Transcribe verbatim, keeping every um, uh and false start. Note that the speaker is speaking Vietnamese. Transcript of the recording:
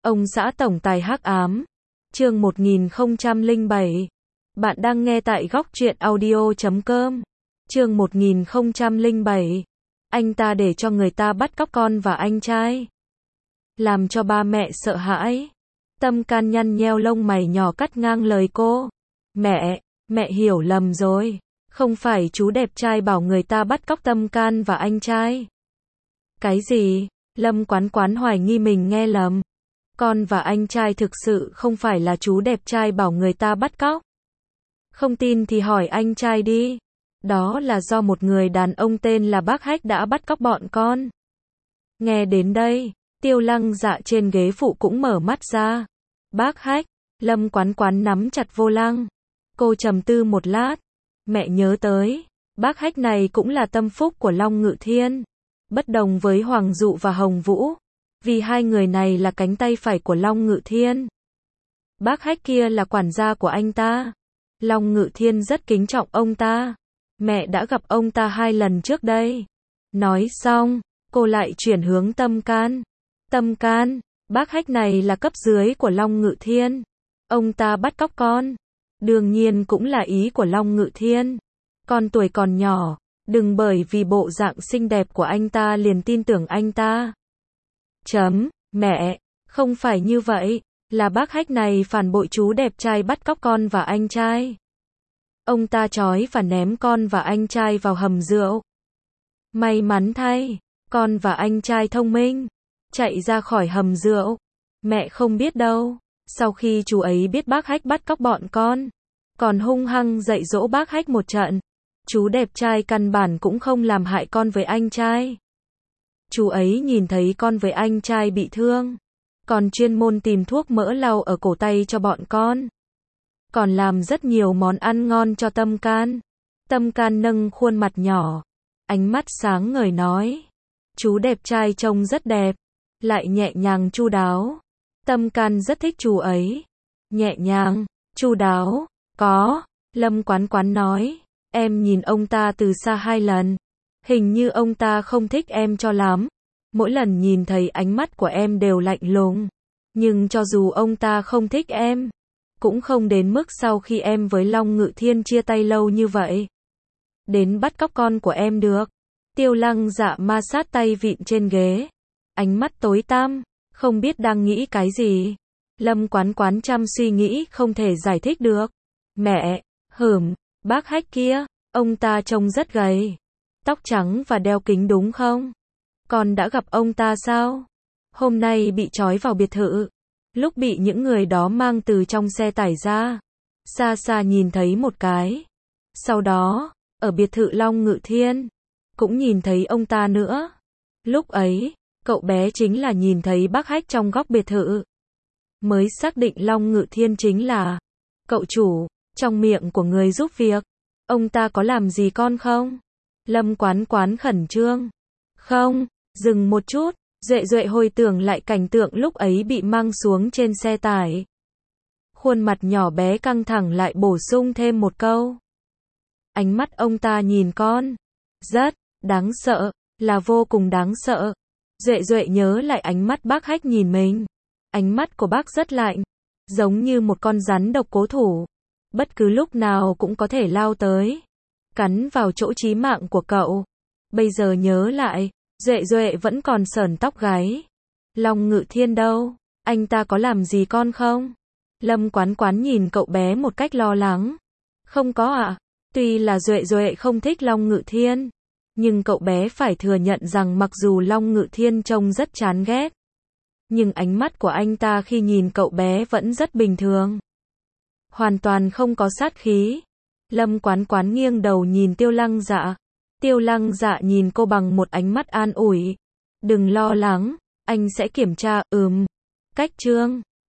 Ông xã tổng tài hắc ám. Chương một nghìn không trăm lẻ bảy. Bạn đang nghe tại góc truyện audio chấm com. Chương một nghìn không trăm lẻ bảy. Anh ta để cho người ta bắt cóc con và anh trai. Làm cho ba mẹ sợ hãi. Tâm Can nhăn nheo lông mày nhỏ cắt ngang lời cô. Mẹ, mẹ hiểu lầm rồi. Không phải chú đẹp trai bảo người ta bắt cóc Tâm Can và anh trai. Cái gì? Lâm Quán Quán hoài nghi mình nghe lầm. Con và anh trai thực sự không phải là chú đẹp trai bảo người ta bắt cóc. Không tin thì hỏi anh trai đi. Đó là do một người đàn ông tên là Bác Hách đã bắt cóc bọn con. Nghe đến đây, Tiêu Lăng Dạ trên ghế phụ cũng mở mắt ra. Bác Hách, Lâm Quán Quán nắm chặt vô lăng. Cô trầm tư một lát. Mẹ nhớ tới, Bác Hách này cũng là tâm phúc của Long Ngự Thiên. Bất đồng với Hoàng Dụ và Hồng Vũ. Vì hai người này là cánh tay phải của Long Ngự Thiên. Bác Hách kia là quản gia của anh ta. Long Ngự Thiên rất kính trọng ông ta. Mẹ đã gặp ông ta hai lần trước đây. Nói xong, cô lại chuyển hướng Tâm Can. Tâm Can, Bác Hách này là cấp dưới của Long Ngự Thiên. Ông ta bắt cóc con. Đương nhiên cũng là ý của Long Ngự Thiên. Con tuổi còn nhỏ, đừng bởi vì bộ dạng xinh đẹp của anh ta liền tin tưởng anh ta. Chấm, mẹ, không phải như vậy, là Bác Hách này phản bội chú đẹp trai bắt cóc con và anh trai. Ông ta trói và ném con và anh trai vào hầm rượu. May mắn thay, con và anh trai thông minh, chạy ra khỏi hầm rượu. Mẹ không biết đâu, sau khi chú ấy biết Bác Hách bắt cóc bọn con, còn hung hăng dạy dỗ Bác Hách một trận. Chú đẹp trai căn bản cũng không làm hại con với anh trai. Chú ấy nhìn thấy con với anh trai bị thương, còn chuyên môn tìm thuốc mỡ lau ở cổ tay cho bọn con. Còn làm rất nhiều món ăn ngon cho Tâm Can. Tâm Can nâng khuôn mặt nhỏ, ánh mắt sáng ngời nói. Chú đẹp trai trông rất đẹp, lại nhẹ nhàng chu đáo. Tâm Can rất thích chú ấy. Nhẹ nhàng, chu đáo, có. Lâm Quán Quán nói. Em nhìn ông ta từ xa hai lần. Hình như ông ta không thích em cho lắm. Mỗi lần nhìn thấy ánh mắt của em đều lạnh lùng. Nhưng cho dù ông ta không thích em, cũng không đến mức sau khi em với Long Ngự Thiên chia tay lâu như vậy, đến bắt cóc con của em được. Tiêu Lăng Dạ ma sát tay vịn trên ghế. Ánh mắt tối tăm, không biết đang nghĩ cái gì. Lâm Quán Quán chăm suy nghĩ không thể giải thích được. Mẹ, hửm, Bác Hách kia, ông ta trông rất gầy. Tóc trắng và đeo kính đúng không? Con đã gặp ông ta sao? Hôm nay bị trói vào biệt thự. Lúc bị những người đó mang từ trong xe tải ra. Xa xa nhìn thấy một cái. Sau đó, ở biệt thự Long Ngự Thiên, cũng nhìn thấy ông ta nữa. Lúc ấy, cậu bé chính là nhìn thấy Bác Hách trong góc biệt thự. Mới xác định Long Ngự Thiên chính là cậu chủ, trong miệng của người giúp việc. Ông ta có làm gì con không? Lâm Quán Quán khẩn trương. Không, dừng một chút, Duệ Duệ hồi tưởng lại cảnh tượng lúc ấy bị mang xuống trên xe tải. Khuôn mặt nhỏ bé căng thẳng lại bổ sung thêm một câu. Ánh mắt ông ta nhìn con, rất đáng sợ, là vô cùng đáng sợ. Duệ Duệ nhớ lại ánh mắt Bác Hách nhìn mình. Ánh mắt của bác rất lạnh, giống như một con rắn độc cố thủ. Bất cứ lúc nào cũng có thể lao tới, cắn vào chỗ chí mạng của cậu. Bây giờ nhớ lại, Duệ Duệ vẫn còn sởn tóc gáy. Long Ngự Thiên đâu? Anh ta có làm gì con không? Lâm Quán Quán nhìn cậu bé một cách lo lắng. Không có ạ. À? Tuy là Duệ Duệ không thích Long Ngự Thiên, nhưng cậu bé phải thừa nhận rằng mặc dù Long Ngự Thiên trông rất chán ghét, nhưng ánh mắt của anh ta khi nhìn cậu bé vẫn rất bình thường. Hoàn toàn không có sát khí. Lâm Quán Quán nghiêng đầu nhìn Tiêu Lăng Dạ. Tiêu Lăng Dạ nhìn cô bằng một ánh mắt an ủi. Đừng lo lắng, anh sẽ kiểm tra, ừm. Cách chương.